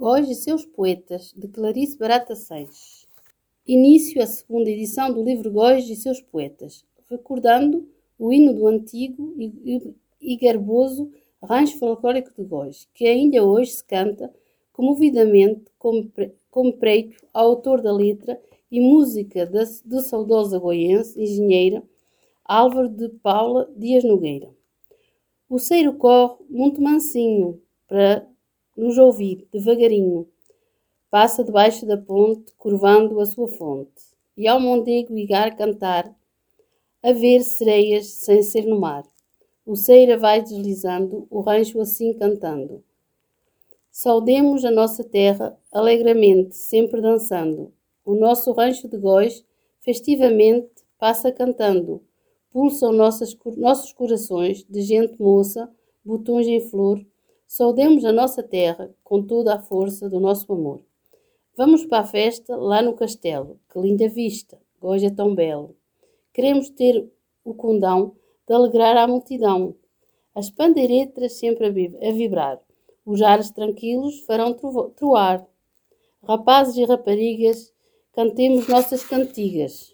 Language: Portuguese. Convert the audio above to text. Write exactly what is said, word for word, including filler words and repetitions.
Góis e seus poetas, de Clarice Barata Seixas. Início a segunda edição do livro Góis e seus poetas, recordando o hino do antigo e, e, e garboso rancho folclórico de Góis, que ainda hoje se canta comovidamente como, pre, como preito ao autor da letra e música da, do saudoso goiense, engenheira Álvaro de Paula Dias Nogueira. O ceiro corre muito mansinho para nos ouvir, devagarinho. Passa debaixo da ponte, curvando a sua fonte. E ao mondego igar cantar, a ver sereias sem ser no mar. O ceira vai deslizando, o rancho assim cantando. Saudemos a nossa terra alegremente, sempre dançando. O nosso rancho de Góis, festivamente, passa cantando. Pulsam nossas, nossos corações de gente moça, botões em flor. Saudemos a nossa terra com toda a força do nosso amor. Vamos para a festa lá no castelo, que linda vista, Góis é tão belo. Queremos ter o condão de alegrar a multidão. As pandeiretas sempre a vibrar, os ares tranquilos farão troar. Rapazes e raparigas, cantemos nossas cantigas.